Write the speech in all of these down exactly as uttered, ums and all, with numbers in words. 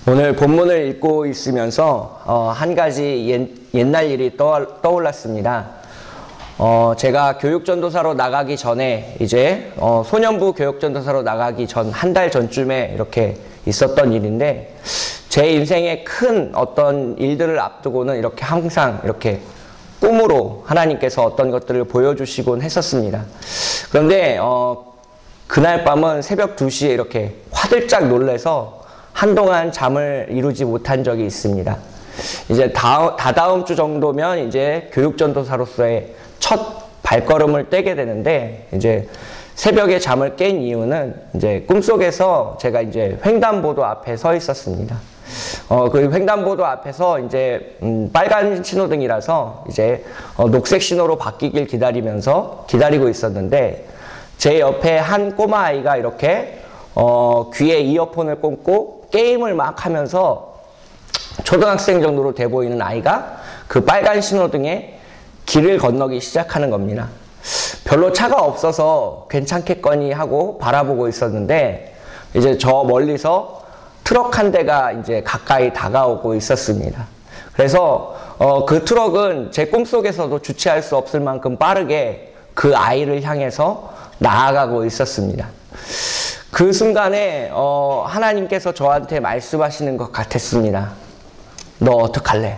오늘 본문을 읽고 있으면서 어, 한 가지 옛, 옛날 일이 떠, 떠올랐습니다. 어, 제가 교육전도사로 나가기 전에 이제 어, 소년부 교육전도사로 나가기 전 한 달 전쯤에 이렇게 있었던 일인데, 제 인생의 큰 어떤 일들을 앞두고는 이렇게 항상 이렇게 꿈으로 하나님께서 어떤 것들을 보여주시곤 했었습니다. 그런데 어, 그날 밤은 새벽 두 시에 이렇게 화들짝 놀래서 한동안 잠을 이루지 못한 적이 있습니다. 이제 다, 다다음 주 정도면 이제 교육전도사로서의 첫 발걸음을 떼게 되는데, 이제 새벽에 잠을 깬 이유는 이제 꿈속에서 제가 이제 횡단보도 앞에 서 있었습니다. 어, 그 횡단보도 앞에서 이제, 음, 빨간 신호등이라서 이제, 어, 녹색 신호로 바뀌길 기다리면서 기다리고 있었는데, 제 옆에 한 꼬마 아이가 이렇게, 어, 귀에 이어폰을 꽂고 게임을 막 하면서 초등학생 정도로 돼 보이는 아이가 그 빨간 신호등에 길을 건너기 시작하는 겁니다. 별로 차가 없어서 괜찮겠거니 하고 바라보고 있었는데, 이제 저 멀리서 트럭 한 대가 이제 가까이 다가오고 있었습니다. 그래서 어, 그 트럭은 제 꿈속에서도 주체할 수 없을 만큼 빠르게 그 아이를 향해서 나아가고 있었습니다. 그 순간에 어, 하나님께서 저한테 말씀하시는 것 같았습니다. 너 어떡할래?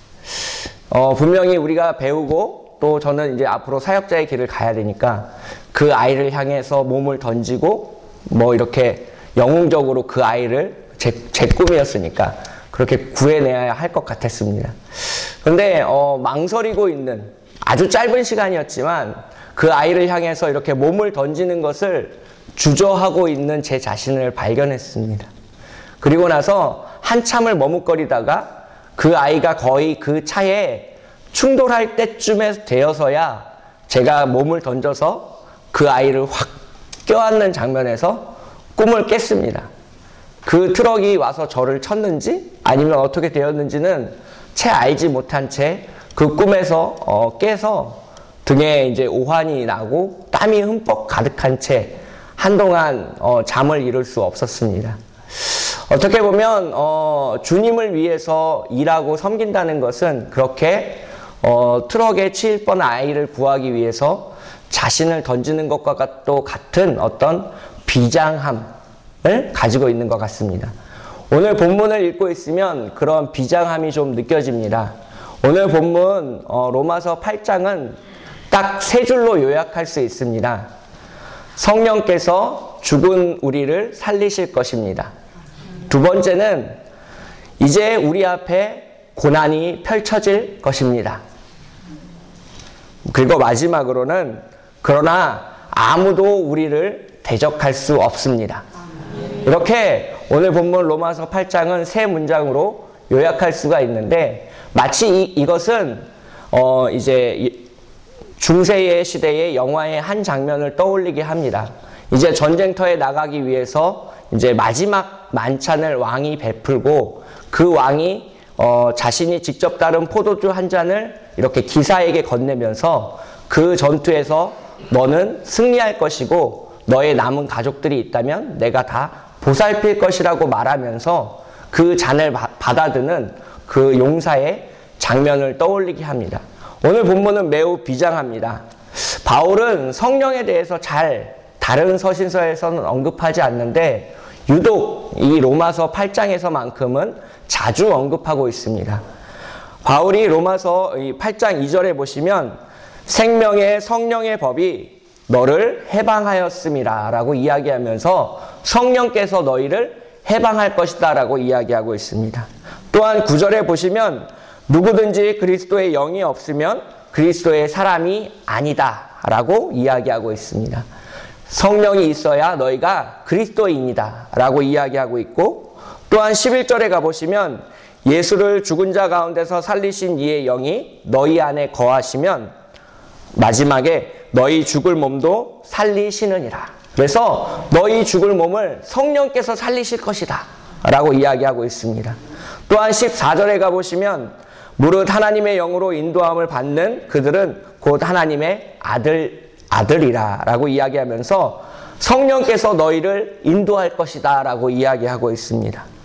어, 분명히 우리가 배우고 또 저는 이제 앞으로 사역자의 길을 가야 되니까 그 아이를 향해서 몸을 던지고 뭐 이렇게 영웅적으로 그 아이를 제, 제 꿈이었으니까 그렇게 구해내야 할 것 같았습니다. 그런데 어, 망설이고 있는 아주 짧은 시간이었지만 그 아이를 향해서 이렇게 몸을 던지는 것을 주저하고 있는 제 자신을 발견했습니다. 그리고 나서 한참을 머뭇거리다가 그 아이가 거의 그 차에 충돌할 때쯤에 되어서야 제가 몸을 던져서 그 아이를 확 껴안는 장면에서 꿈을 깼습니다. 그 트럭이 와서 저를 쳤는지 아니면 어떻게 되었는지는 채 알지 못한 채 그 꿈에서 어, 깨서 등에 이제 오한이 나고 땀이 흠뻑 가득한 채 한동안 어, 잠을 이룰 수 없었습니다. 어떻게 보면 어, 주님을 위해서 일하고 섬긴다는 것은 그렇게 어, 트럭에 치일 뻔한 아이를 구하기 위해서 자신을 던지는 것과 또 같은 어떤 비장함을 가지고 있는 것 같습니다. 오늘 본문을 읽고 있으면 그런 비장함이 좀 느껴집니다. 오늘 본문 어, 로마서 팔 장은 딱 세 줄로 요약할 수 있습니다. 성령께서 죽은 우리를 살리실 것입니다. 두 번째는 이제 우리 앞에 고난이 펼쳐질 것입니다. 그리고 마지막으로는 그러나 아무도 우리를 대적할 수 없습니다. 이렇게 오늘 본문 로마서 팔 장은 세 문장으로 요약할 수가 있는데, 마치 이, 이것은 어 이제 중세의 시대의 영화의 한 장면을 떠올리게 합니다. 이제 전쟁터에 나가기 위해서 이제 마지막 만찬을 왕이 베풀고 그 왕이 어 자신이 직접 따른 포도주 한 잔을 이렇게 기사에게 건네면서 그 전투에서 너는 승리할 것이고 너의 남은 가족들이 있다면 내가 다 보살필 것이라고 말하면서 그 잔을 바, 받아드는 그 용사의 장면을 떠올리게 합니다. 오늘 본문은 매우 비장합니다. 바울은 성령에 대해서 잘 다른 서신서에서는 언급하지 않는데 유독 이 로마서 팔 장에서만큼은 자주 언급하고 있습니다. 바울이 로마서 팔 장 이 절에 보시면 생명의 성령의 법이 너를 해방하였음이라 라고 이야기하면서 성령께서 너희를 해방할 것이다 라고 이야기하고 있습니다. 또한 구 절에 보시면 누구든지 그리스도의 영이 없으면 그리스도의 사람이 아니다 라고 이야기하고 있습니다. 성령이 있어야 너희가 그리스도인이다 라고 이야기하고 있고, 또한 십일 절에 가보시면 예수를 죽은 자 가운데서 살리신 이의 영이 너희 안에 거하시면 마지막에 너희 죽을 몸도 살리시느니라. 그래서 너희 죽을 몸을 성령께서 살리실 것이다 라고 이야기하고 있습니다. 또한 십사 절에 가보시면 무릇 하나님의 영으로 인도함을 받는 그들은 곧 하나님의 아들, 아들이라 라고 이야기하면서 성령께서 너희를 인도할 것이다 라고 이야기하고 있습니다.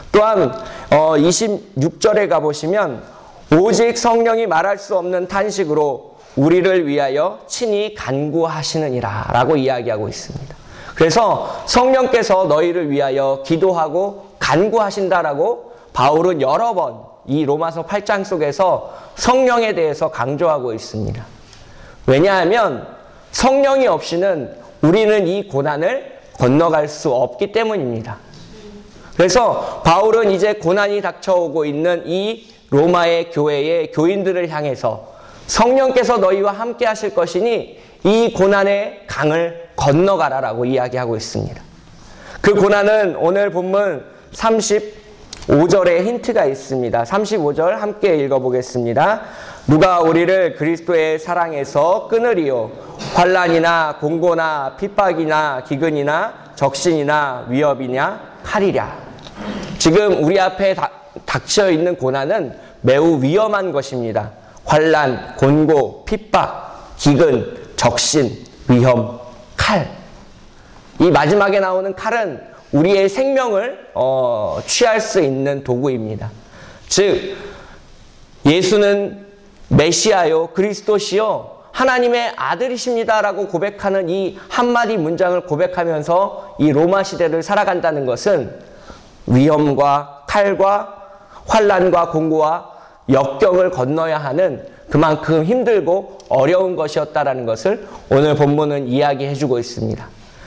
또한 어, 이십육 절에 가보시면 오직 성령이 말할 수 없는 탄식으로 우리를 위하여 친히 간구하시느니라 라고 이야기하고 있습니다. 그래서 성령께서 너희를 위하여 기도하고 간구하신다라고 바울은 여러 번 이 로마서 팔 장 속에서 성령에 대해서 강조하고 있습니다. 왜냐하면 성령이 없이는 우리는 이 고난을 건너갈 수 없기 때문입니다. 그래서 바울은 이제 고난이 닥쳐오고 있는 이 로마의 교회의 교인들을 향해서 성령께서 너희와 함께 하실 것이니 이 고난의 강을 건너가라라고 이야기하고 있습니다. 그 고난은 오늘 본문 삼십오 절에 힌트가 있습니다. 삼십오 절 함께 읽어보겠습니다. 누가 우리를 그리스도의 사랑에서 끊으리요? 환난이나 공고나 핍박이나 기근이나 적신이나 위협이냐 칼이랴. 지금 우리 앞에 다, 닥쳐 있는 고난은 매우 위험한 것입니다. 환난, 곤고, 핍박, 기근, 적신, 위험, 칼. 이 마지막에 나오는 칼은 우리의 생명을 어, 취할 수 있는 도구입니다. 즉 예수는 메시아요, 그리스도시요, 하나님의 아들이십니다라고 고백하는 이 한마디 문장을 고백하면서 이 로마 시대를 살아간다는 것은 위험과 칼과 환난과 공고와 역경을 건너야 하는 그만큼 힘들고 어려운 것이었다라는 것을 오늘 본문은 이야기해주고 있습니다.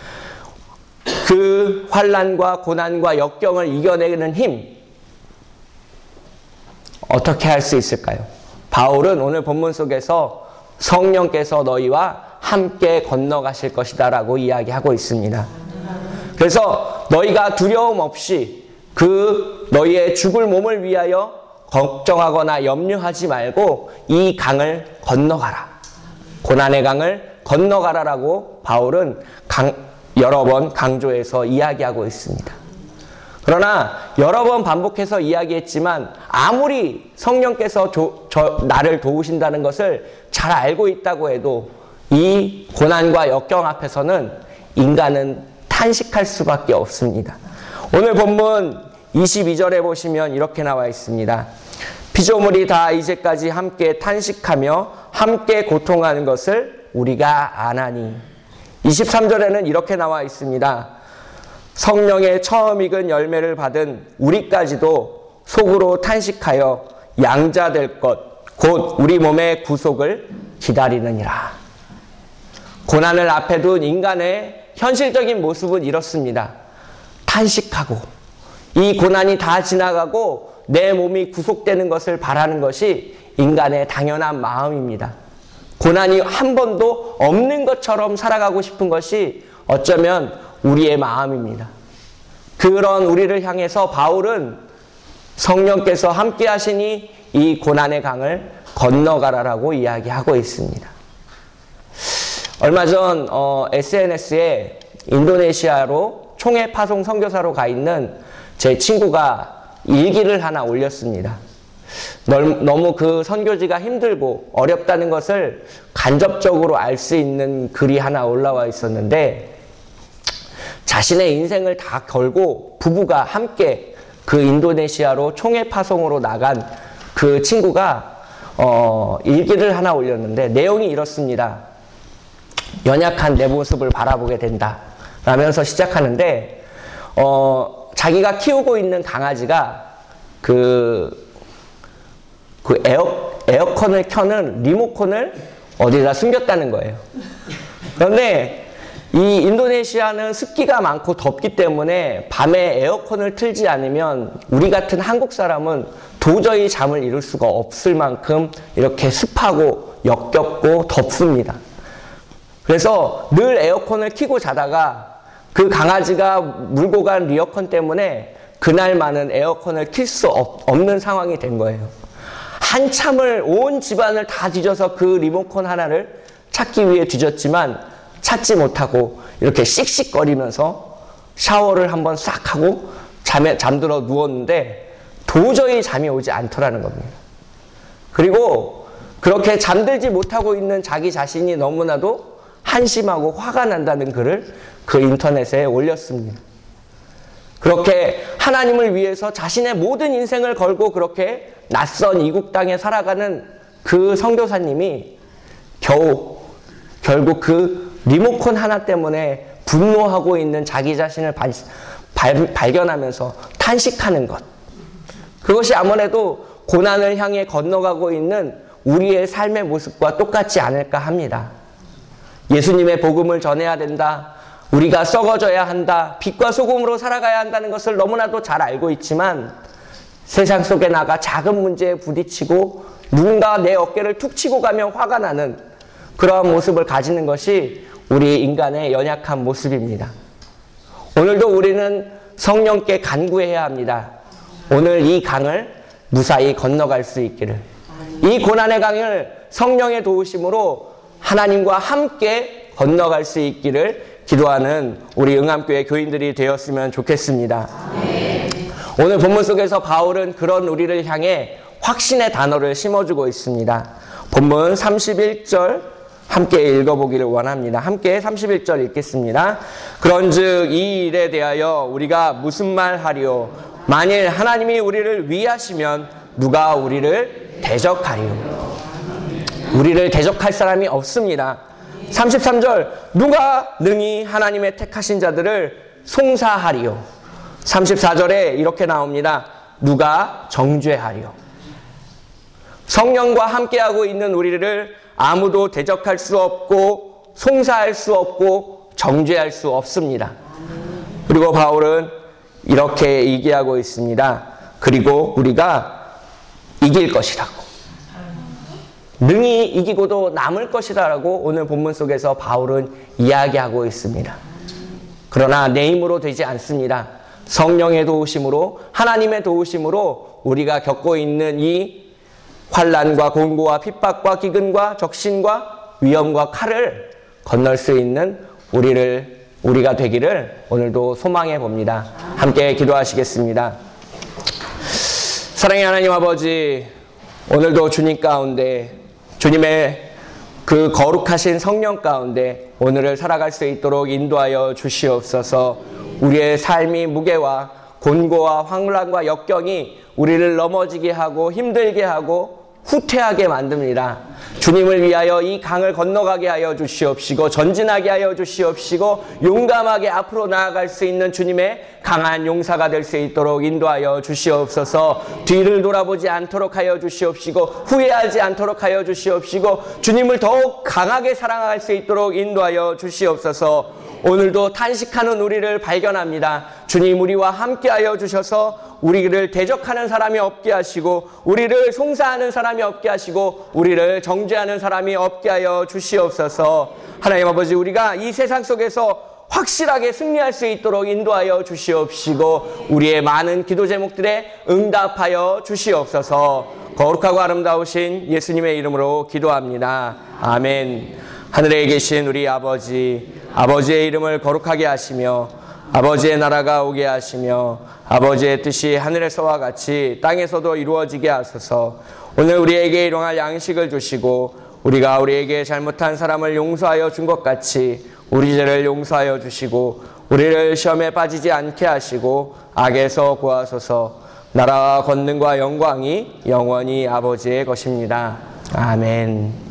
그 환난과 고난과 역경을 이겨내는 힘, 어떻게 할 수 있을까요? 바울은 오늘 본문 속에서 성령께서 너희와 함께 건너가실 것이다 라고 이야기하고 있습니다. 그래서 너희가 두려움 없이 그 너희의 죽을 몸을 위하여 걱정하거나 염려하지 말고 이 강을 건너가라. 고난의 강을 건너가라라고 바울은 강, 여러 번 강조해서 이야기하고 있습니다. 그러나 여러 번 반복해서 이야기했지만 아무리 성령께서 조, 저, 나를 도우신다는 것을 잘 알고 있다고 해도 이 고난과 역경 앞에서는 인간은 탄식할 수밖에 없습니다. 오늘 본문 이십이 절에 보시면 이렇게 나와 있습니다. 피조물이 다 이제까지 함께 탄식하며 함께 고통하는 것을 우리가 아나니. 이십삼 절에는 이렇게 나와 있습니다. 성령의 처음 익은 열매를 받은 우리까지도 속으로 탄식하여 양자될 것, 곧 우리 몸의 구속을 기다리느니라. 고난을 앞에 둔 인간의 현실적인 모습은 이렇습니다. 탄식하고 이 고난이 다 지나가고 내 몸이 구속되는 것을 바라는 것이 인간의 당연한 마음입니다. 고난이 한 번도 없는 것처럼 살아가고 싶은 것이 어쩌면 우리의 마음입니다. 그런 우리를 향해서 바울은 성령께서 함께 하시니 이 고난의 강을 건너가라라고 이야기하고 있습니다. 얼마 전 어, 에스엔에스에 인도네시아로 총회 파송 선교사로 가 있는 제 친구가 일기를 하나 올렸습니다. 너무 그 선교지가 힘들고 어렵다는 것을 간접적으로 알 수 있는 글이 하나 올라와 있었는데, 자신의 인생을 다 걸고 부부가 함께 그 인도네시아로 총회 파송으로 나간 그 친구가 어, 일기를 하나 올렸는데 내용이 이렇습니다. 연약한 내 모습을 바라보게 된다 라면서 시작하는데, 어, 자기가 키우고 있는 강아지가 그 그 에어, 에어컨을 켜는 리모컨을 어디다 숨겼다는 거예요. 그런데 이 인도네시아는 습기가 많고 덥기 때문에 밤에 에어컨을 틀지 않으면 우리 같은 한국 사람은 도저히 잠을 이룰 수가 없을 만큼 이렇게 습하고 역겹고 덥습니다. 그래서 늘 에어컨을 켜고 자다가 그 강아지가 물고 간 리어컨 때문에 그날만은 에어컨을 켤 수 없는 상황이 된 거예요. 한참을 온 집안을 다 뒤져서 그 리모컨 하나를 찾기 위해 뒤졌지만 찾지 못하고 이렇게 씩씩거리면서 샤워를 한번 싹 하고 잠에 잠들어 누웠는데 도저히 잠이 오지 않더라는 겁니다. 그리고 그렇게 잠들지 못하고 있는 자기 자신이 너무나도 한심하고 화가 난다는 글을 그 인터넷에 올렸습니다. 그렇게 하나님을 위해서 자신의 모든 인생을 걸고 그렇게 낯선 이국 땅에 살아가는 그 선교사님이 겨우 결국 그 리모컨 하나 때문에 분노하고 있는 자기 자신을 발, 발, 발견하면서 탄식하는 것. 그것이 아무래도 고난을 향해 건너가고 있는 우리의 삶의 모습과 똑같지 않을까 합니다. 예수님의 복음을 전해야 된다. 우리가 썩어져야 한다. 빛과 소금으로 살아가야 한다는 것을 너무나도 잘 알고 있지만 세상 속에 나가 작은 문제에 부딪히고 누군가 내 어깨를 툭 치고 가면 화가 나는 그러한 모습을 가지는 것이 우리 인간의 연약한 모습입니다. 오늘도 우리는 성령께 간구해야 합니다. 오늘 이 강을 무사히 건너갈 수 있기를. 이 고난의 강을 성령의 도우심으로 하나님과 함께 건너갈 수 있기를 기도하는 우리 응암교회 교인들이 되었으면 좋겠습니다. 네. 오늘 본문 속에서 바울은 그런 우리를 향해 확신의 단어를 심어주고 있습니다. 본문 삼십일 절 함께 읽어보기를 원합니다. 함께 삼십일 절 읽겠습니다. 그런즉 이 일에 대하여 우리가 무슨 말 하리요? 만일 하나님이 우리를 위하시면 누가 우리를 대적하리요? 우리를 대적할 사람이 없습니다. 삼십삼 절 누가 능히 하나님의 택하신 자들을 송사하리요? 삼십사 절에 이렇게 나옵니다. 누가 정죄하리요? 성령과 함께하고 있는 우리를 아무도 대적할 수 없고 송사할 수 없고 정죄할 수 없습니다. 그리고 바울은 이렇게 얘기하고 있습니다. 그리고 우리가 이길 것이라고. 능히 이기고도 남을 것이라고 오늘 본문 속에서 바울은 이야기하고 있습니다. 그러나 내 힘으로 되지 않습니다. 성령의 도우심으로 하나님의 도우심으로 우리가 겪고 있는 이 환난과 공고와 핍박과 기근과 적신과 위험과 칼을 건널 수 있는 우리를 우리가 되기를 오늘도 소망해 봅니다. 함께 기도하시겠습니다. 사랑의 하나님 아버지, 오늘도 주님 가운데 주님의 그 거룩하신 성령 가운데 오늘을 살아갈 수 있도록 인도하여 주시옵소서. 우리의 삶이 무게와 곤고와 환란과 역경이 우리를 넘어지게 하고 힘들게 하고 후퇴하게 만듭니다. 주님을 위하여 이 강을 건너가게 하여 주시옵시고 전진하게 하여 주시옵시고 용감하게 앞으로 나아갈 수 있는 주님의 강한 용사가 될 수 있도록 인도하여 주시옵소서. 뒤를 돌아보지 않도록 하여 주시옵시고 후회하지 않도록 하여 주시옵시고 주님을 더욱 강하게 사랑할 수 있도록 인도하여 주시옵소서. 오늘도 탄식하는 우리를 발견합니다. 주님 우리와 함께하여 주셔서 우리를 대적하는 사람이 없게 하시고 우리를 송사하는 사람이 없게 하시고 우리를 정죄하는 사람이 없게 하여 주시옵소서. 하나님 아버지, 우리가 이 세상 속에서 확실하게 승리할 수 있도록 인도하여 주시옵시고 우리의 많은 기도 제목들에 응답하여 주시옵소서. 거룩하고 아름다우신 예수님의 이름으로 기도합니다. 아멘. 하늘에 계신 우리 아버지, 아버지의 이름을 거룩하게 하시며 아버지의 나라가 오게 하시며 아버지의 뜻이 하늘에서와 같이 땅에서도 이루어지게 하소서. 오늘 우리에게 일용할 양식을 주시고 우리가 우리에게 잘못한 사람을 용서하여 준 것 같이 우리 죄를 용서하여 주시고 우리를 시험에 빠지지 않게 하시고 악에서 구하소서. 나라와 권능과 영광이 영원히 아버지의 것입니다. 아멘.